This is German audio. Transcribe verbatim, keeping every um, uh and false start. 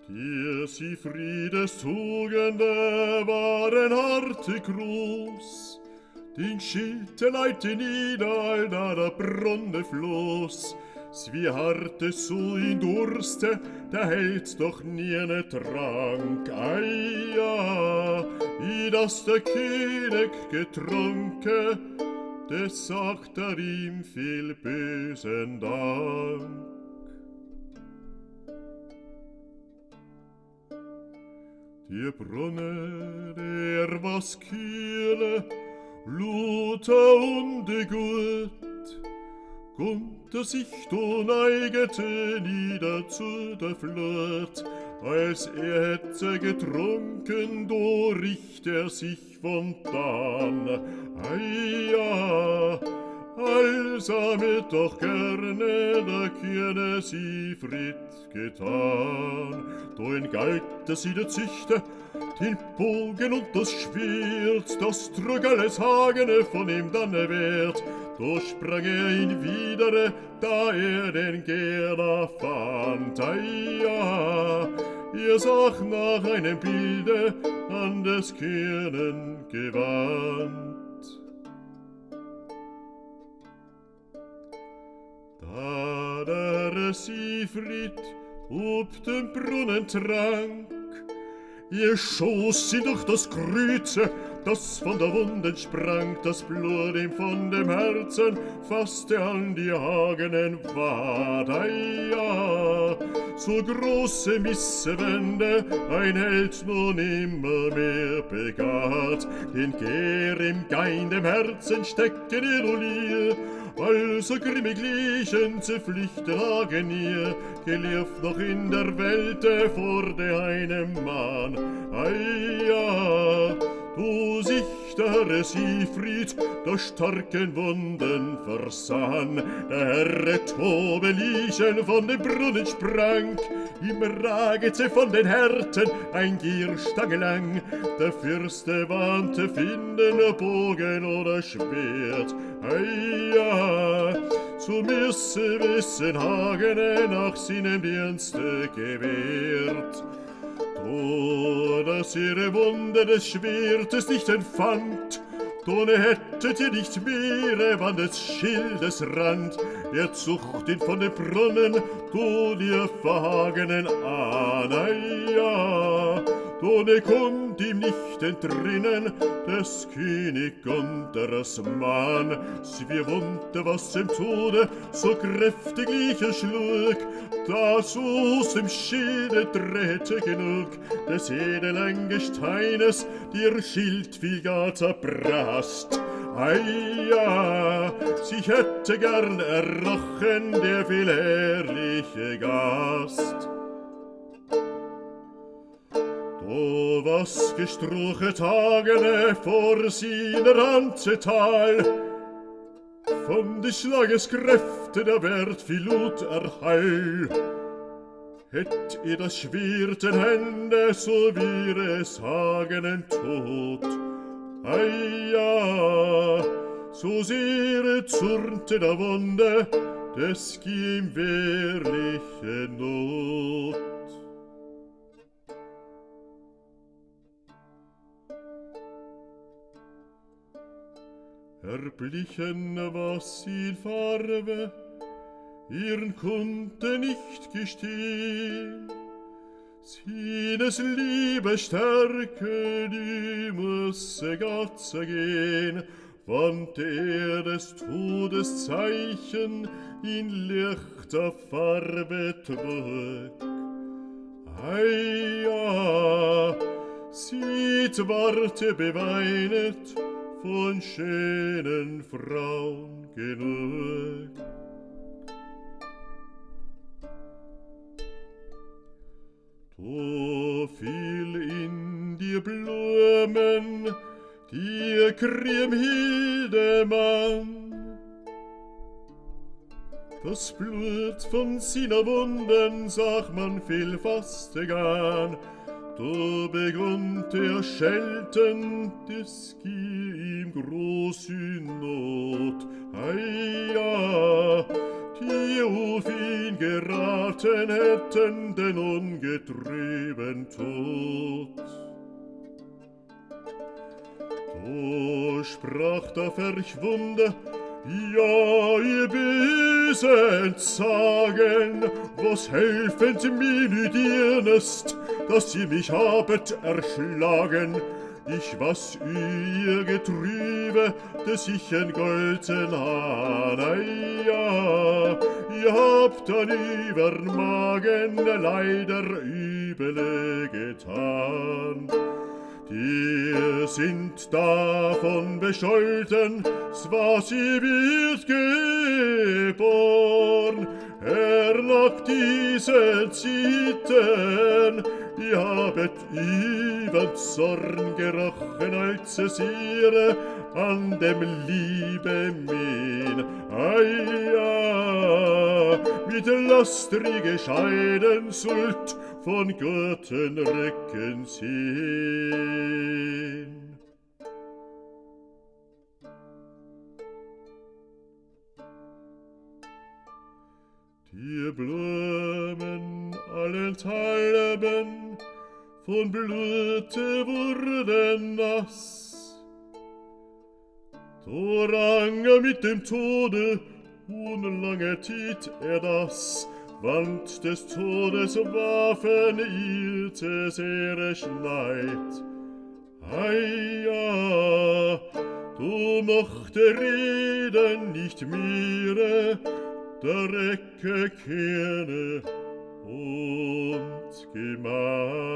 Die Siegfriedes Tugende waren harte Gruß, den Schild leite nieder, da der Bronne floß. Wie harte so in Durste, der hält doch nie ne Trank. Ei ja, i das der König getrunken, des sagt er ihm viel bösen Dank. Die Brunne, der was kühle, Luther und gut, konnte sich do neigete nieder zu der Flut, als er hätte getrunken, do richt er sich von dann. Ei ja, als er mit doch gerne der Kühne Siegfried getan, do entgalte sie der Züchte, den Bogen und das Schwert, das trug alles Hagene von ihm dann wert. Da sprang er ihn wieder, da er den Gerda fand. Ei ja, ihr sagt nach einem Bilde an des Königen Gewand. Da der Siegfried ob dem Brunnen trank, ihr schoss ihn durch das Kreuze, das von der Wunden sprang, das Blut ihm von dem Herzen fasste an die Hagenen Wad. Ei ja, so große Missewende ein Held nun immer mehr begat, den Gär im Gein dem Herzen stecken ihr Olier, also grimmig liechen zu Pflichte lagen ihr, gelieft noch in der Welt vor der einem Mann. Ei ja, du sichtere Siegfried, der starken Wunden versann, der Herre Tobe liechen von dem Brunnen sprang, ihm ragete von den Härten ein Gierstange lang, der Fürste wandte finden Bogen oder Schwert. Ei ja, so müsse wissen Hagene nach seinem Dienste gewährt. O, dass ihre Wunde des Schwertes nicht entfand, Tone hättet ihr nicht mehr an des Schildes Rand, er zucht ihn von dem Brunnen, du dir Verhagenen an. Ei ja, Tone konnt ihm nicht entrinnen, des König Gunthers Mann. Sie wunde, was im Tode so kräftig lieche schlug, dass aus dem Schilde drehte genug, des edelen Gesteines dir Schild viel gar zerbrast. Ei ja, sie hätte gern errochen, der viel ehrliche Gast. O was gestroche Tagene vor seiner Hand zu Tal, von des Schlages Kräfte der Wert viel Lut erhall. Hätt ihr das Schwert in Hände, so wäre es Hagenen tot. Ei ja, so sehr zürnte der Wunde, des ging wehrliche Not. Erblichen was in Farbe, ihren konnte nicht gestehen, seines Liebe Stärke, die müsse Gatze gehen, fand er des Todes Zeichen in lichter Farbe trug. Ei ja, sieht warte beweinet, von schönen Frauen genug. Du fiel in die Blumen, die Kriemhildemann, das Blut von seiner Wunden sah man viel fastig an. Da begann der Schelten, des ging ihm große Not. Ei ja, die auf ihn geraten hätten, den Unge getrieben tot. Da sprach der Verchwunde: Ja, ihr bösen Sagen, was helfend mir nüt ihr nicht, dass ihr mich habet erschlagen? Ich was ihr getriebe, des ich en Golden an, ja, ihr habt an übern Magen leider Übele getan. Die sind davon bescholten, zwar sie wird geboren, er nach diesen Zitten, ihr habet über Zorn gerochen, als es ihre an dem Liebe min. Ei, ja, mit lastrige Scheiden sollt von Götten recken sehen. Die Blumen allenthalben von Blüte wurden nass. Da rang er mit dem Tode, unlange Tiet er das, Wand des Todes Waffen irrte sehr Schneid. Ei, ja, du mochte reden nicht mehr, der Recke kehre und Gemahl.